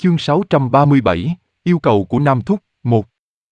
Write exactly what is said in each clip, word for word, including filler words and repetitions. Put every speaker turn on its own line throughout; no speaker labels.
Chương sáu trăm ba mươi bảy, yêu cầu của Nam Thúc, một.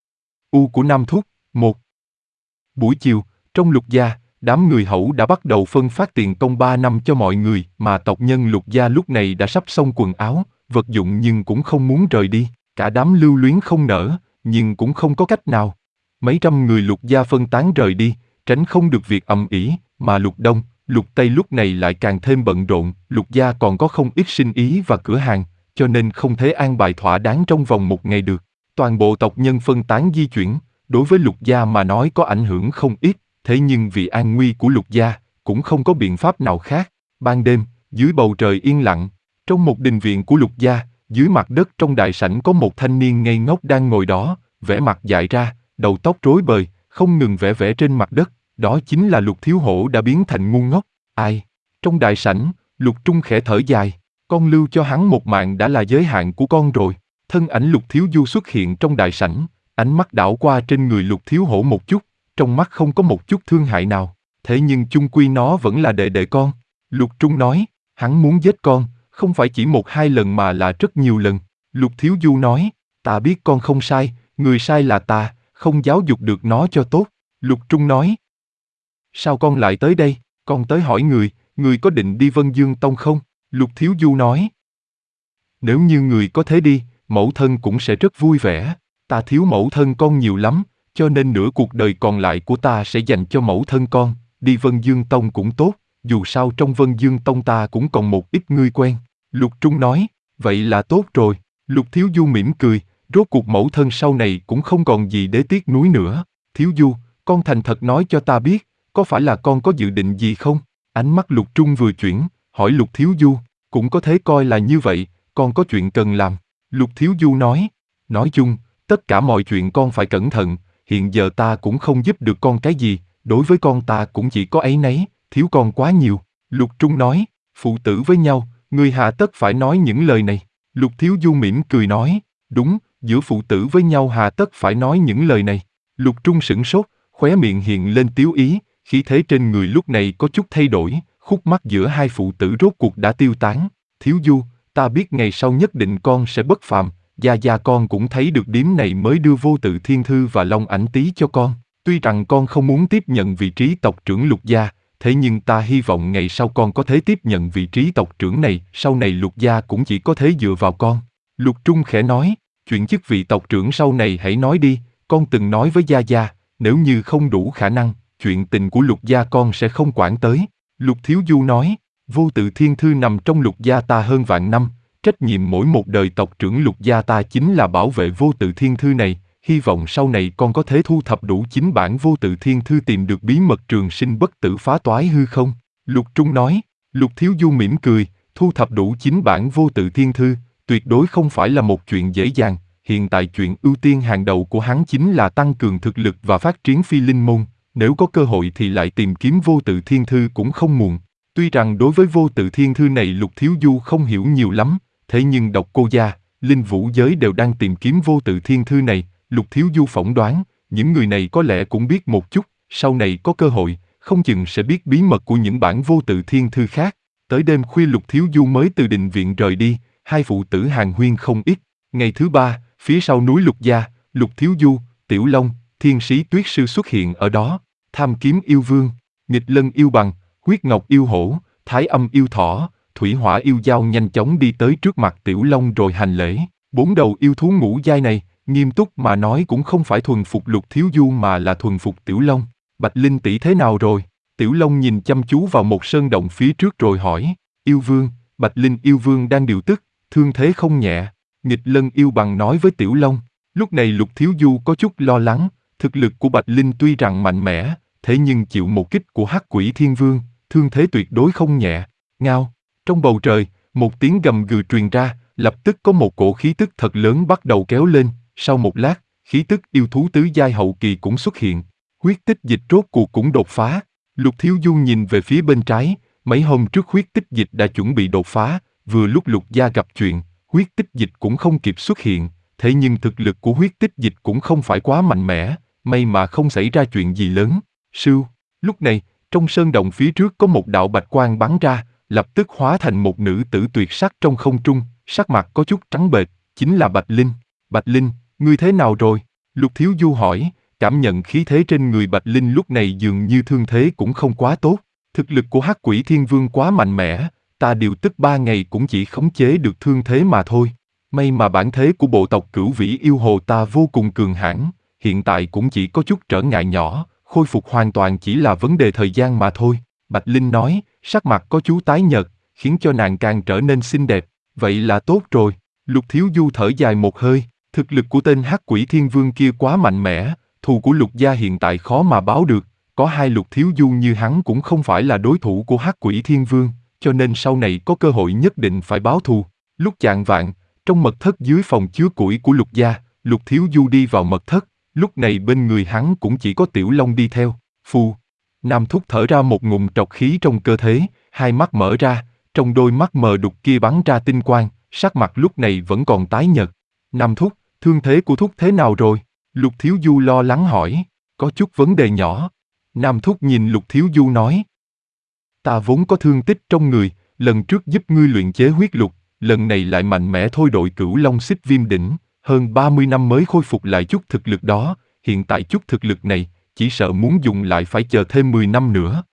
U của Nam Thúc, một. Buổi chiều, trong Lục gia, đám người Hẩu đã bắt đầu phân phát tiền công ba năm cho mọi người, mà tộc nhân Lục gia lúc này đã sắp xong quần áo, vật dụng nhưng cũng không muốn rời đi. Cả đám lưu luyến không nở, nhưng cũng không có cách nào. Mấy trăm người Lục gia phân tán rời đi, tránh không được việc ầm ĩ, mà Lục Đông, Lục Tây lúc này lại càng thêm bận rộn. Lục gia còn có không ít sinh ý và cửa hàng, cho nên không thể an bài thỏa đáng trong vòng một ngày được. Toàn bộ tộc nhân phân tán di chuyển, đối với Lục gia mà nói có ảnh hưởng không ít, thế nhưng vì an nguy của Lục gia, cũng không có biện pháp nào khác. Ban đêm, dưới bầu trời yên lặng, trong một đình viện của Lục gia, dưới mặt đất trong đại sảnh có một thanh niên ngây ngốc đang ngồi đó, vẻ mặt dại ra, đầu tóc rối bời, không ngừng vẽ vẽ trên mặt đất, đó chính là Lục Thiếu Hổ đã biến thành ngu ngốc. Ai? Trong đại sảnh, Lục Trung khẽ thở dài, con lưu cho hắn một mạng đã là giới hạn của con rồi. Thân ảnh Lục Thiếu Du xuất hiện trong đại sảnh, ánh mắt đảo qua trên người Lục Thiếu Hổ một chút, trong mắt không có một chút thương hại nào, thế nhưng chung quy nó vẫn là đệ đệ con. Lục Trung nói, hắn muốn giết con, không phải chỉ một hai lần mà là rất nhiều lần. Lục Thiếu Du nói, ta biết con không sai, người sai là ta, không giáo dục được nó cho tốt. Lục Trung nói, sao con lại tới đây? Con tới hỏi người, người có định đi Vân Dương Tông không? Lục Thiếu Du nói, nếu như người có thể đi, mẫu thân cũng sẽ rất vui vẻ. Ta thiếu mẫu thân con nhiều lắm, cho nên nửa cuộc đời còn lại của ta sẽ dành cho mẫu thân con. Đi Vân Dương Tông cũng tốt, dù sao trong Vân Dương Tông ta cũng còn một ít người quen. Lục Trung nói, vậy là tốt rồi. Lục Thiếu Du mỉm cười, rốt cuộc mẫu thân sau này cũng không còn gì để tiếc nuối nữa. Thiếu Du, con thành thật nói cho ta biết, có phải là con có dự định gì không? Ánh mắt Lục Trung vừa chuyển, hỏi Lục Thiếu Du, cũng có thể coi là như vậy, con có chuyện cần làm. Lục Thiếu Du nói, nói chung, tất cả mọi chuyện con phải cẩn thận, hiện giờ ta cũng không giúp được con cái gì, đối với con ta cũng chỉ có áy náy, thiếu con quá nhiều. Lục Trung nói, phụ tử với nhau, người hà tất phải nói những lời này. Lục Thiếu Du mỉm cười nói, đúng, giữa phụ tử với nhau hà tất phải nói những lời này. Lục Trung sửng sốt, khóe miệng hiện lên tiếu ý, khí thế trên người lúc này có chút thay đổi, khúc mắc giữa hai phụ tử rốt cuộc đã tiêu tán. Thiếu Du, ta biết ngày sau nhất định con sẽ bất phàm, gia gia con cũng thấy được điểm này mới đưa Vô Tự Thiên Thư và Long Ảnh Tý cho con. Tuy rằng con không muốn tiếp nhận vị trí tộc trưởng Lục gia, thế nhưng ta hy vọng ngày sau con có thể tiếp nhận vị trí tộc trưởng này, sau này Lục gia cũng chỉ có thể dựa vào con. Lục Trung khẽ nói, chuyện chức vị tộc trưởng sau này hãy nói đi, con từng nói với gia gia, nếu như không đủ khả năng, chuyện tình của Lục gia con sẽ không quản tới. Lục Thiếu Du nói, Vô Tự Thiên Thư nằm trong Lục gia ta hơn vạn năm, trách nhiệm mỗi một đời tộc trưởng Lục gia ta chính là bảo vệ Vô Tự Thiên Thư này, hy vọng sau này con có thể thu thập đủ chín bản Vô Tự Thiên Thư tìm được bí mật trường sinh bất tử phá toái hư không. Lục Trung nói, Lục Thiếu Du mỉm cười, thu thập đủ chín bản Vô Tự Thiên Thư, tuyệt đối không phải là một chuyện dễ dàng, hiện tại chuyện ưu tiên hàng đầu của hắn chính là tăng cường thực lực và phát triển phi linh môn, nếu có cơ hội thì lại tìm kiếm Vô Tự Thiên Thư cũng không muộn. Tuy rằng đối với Vô Tự Thiên Thư này Lục Thiếu Du không hiểu nhiều lắm, thế nhưng Độc Cô gia, Linh Vũ giới đều đang tìm kiếm Vô Tự Thiên Thư này, Lục Thiếu Du phỏng đoán, những người này có lẽ cũng biết một chút, sau này có cơ hội, không chừng sẽ biết bí mật của những bản Vô Tự Thiên Thư khác. Tới đêm khuya Lục Thiếu Du mới từ đình viện rời đi, hai phụ tử hàn huyên không ít. Ngày thứ ba, phía sau núi Lục gia, Lục Thiếu Du, Tiểu Long, Thiên Sĩ Tuyết Sư xuất hiện ở đó, Tham Kiếm Yêu Vương, Nghịch Lân Yêu Bằng, Huyết Ngọc Yêu Hổ, Thái Âm Yêu Thỏ, Thủy Hỏa Yêu Dao nhanh chóng đi tới trước mặt Tiểu Long rồi hành lễ. Bốn đầu yêu thú ngũ giai này, nghiêm túc mà nói cũng không phải thuần phục Lục Thiếu Du mà là thuần phục Tiểu Long. Bạch Linh tỷ thế nào rồi? Tiểu Long nhìn chăm chú vào một sơn động phía trước rồi hỏi. Yêu Vương, Bạch Linh Yêu Vương đang điều tức, thương thế không nhẹ. Nghịch Lân Yêu Bằng nói với Tiểu Long. Lúc này Lục Thiếu Du có chút lo lắng, thực lực của Bạch Linh tuy rằng mạnh mẽ, thế nhưng chịu một kích của Hắc Quỷ Thiên Vương, thương thế tuyệt đối không nhẹ. Ngao, trong bầu trời, một tiếng gầm gừ truyền ra, lập tức có một cổ khí tức thật lớn bắt đầu kéo lên, sau một lát, khí tức yêu thú tứ giai hậu kỳ cũng xuất hiện. Huyết tích dịch rốt cuộc cũng đột phá. Lục Thiếu Du nhìn về phía bên trái, mấy hôm trước huyết tích dịch đã chuẩn bị đột phá, vừa lúc Lục gia gặp chuyện, huyết tích dịch cũng không kịp xuất hiện, thế nhưng thực lực của huyết tích dịch cũng không phải quá mạnh mẽ, may mà không xảy ra chuyện gì lớn. Sưu, lúc này, trong sơn động phía trước có một đạo bạch quang bắn ra, lập tức hóa thành một nữ tử tuyệt sắc trong không trung, sắc mặt có chút trắng bệch, chính là Bạch Linh. Bạch Linh, ngươi thế nào rồi? Lục Thiếu Du hỏi, cảm nhận khí thế trên người Bạch Linh lúc này dường như thương thế cũng không quá tốt. Thực lực của Hắc Quỷ Thiên Vương quá mạnh mẽ, ta điều tức ba ngày cũng chỉ khống chế được thương thế mà thôi. May mà bản thế của bộ tộc Cửu Vĩ Yêu Hồ ta vô cùng cường hãn, hiện tại cũng chỉ có chút trở ngại nhỏ, khôi phục hoàn toàn chỉ là vấn đề thời gian mà thôi. Bạch Linh nói, sắc mặt có chút tái nhợt, khiến cho nàng càng trở nên xinh đẹp. Vậy là tốt rồi. Lục Thiếu Du thở dài một hơi, thực lực của tên Hắc Quỷ Thiên Vương kia quá mạnh mẽ, thù của Lục gia hiện tại khó mà báo được, có hai Lục Thiếu Du như hắn cũng không phải là đối thủ của Hắc Quỷ Thiên Vương, cho nên sau này có cơ hội nhất định phải báo thù. Lúc chạng vạng, trong mật thất dưới phòng chứa củi của Lục gia, Lục Thiếu Du đi vào mật thất, lúc này bên người hắn cũng chỉ có Tiểu Long đi theo. Phù. Nam Thúc thở ra một ngụm trọc khí trong cơ thể, hai mắt mở ra, trong đôi mắt mờ đục kia bắn ra tinh quang, sắc mặt lúc này vẫn còn tái nhợt. Nam Thúc, thương thế của Thúc thế nào rồi? Lục Thiếu Du lo lắng hỏi, có chút vấn đề nhỏ. Nam Thúc nhìn Lục Thiếu Du nói, ta vốn có thương tích trong người, lần trước giúp ngươi luyện chế huyết lục, lần này lại mạnh mẽ thôi đội Cửu Long Xích Viêm đỉnh, hơn ba mươi năm mới khôi phục lại chút thực lực đó, hiện tại chút thực lực này, chỉ sợ muốn dùng lại phải chờ thêm mười năm nữa.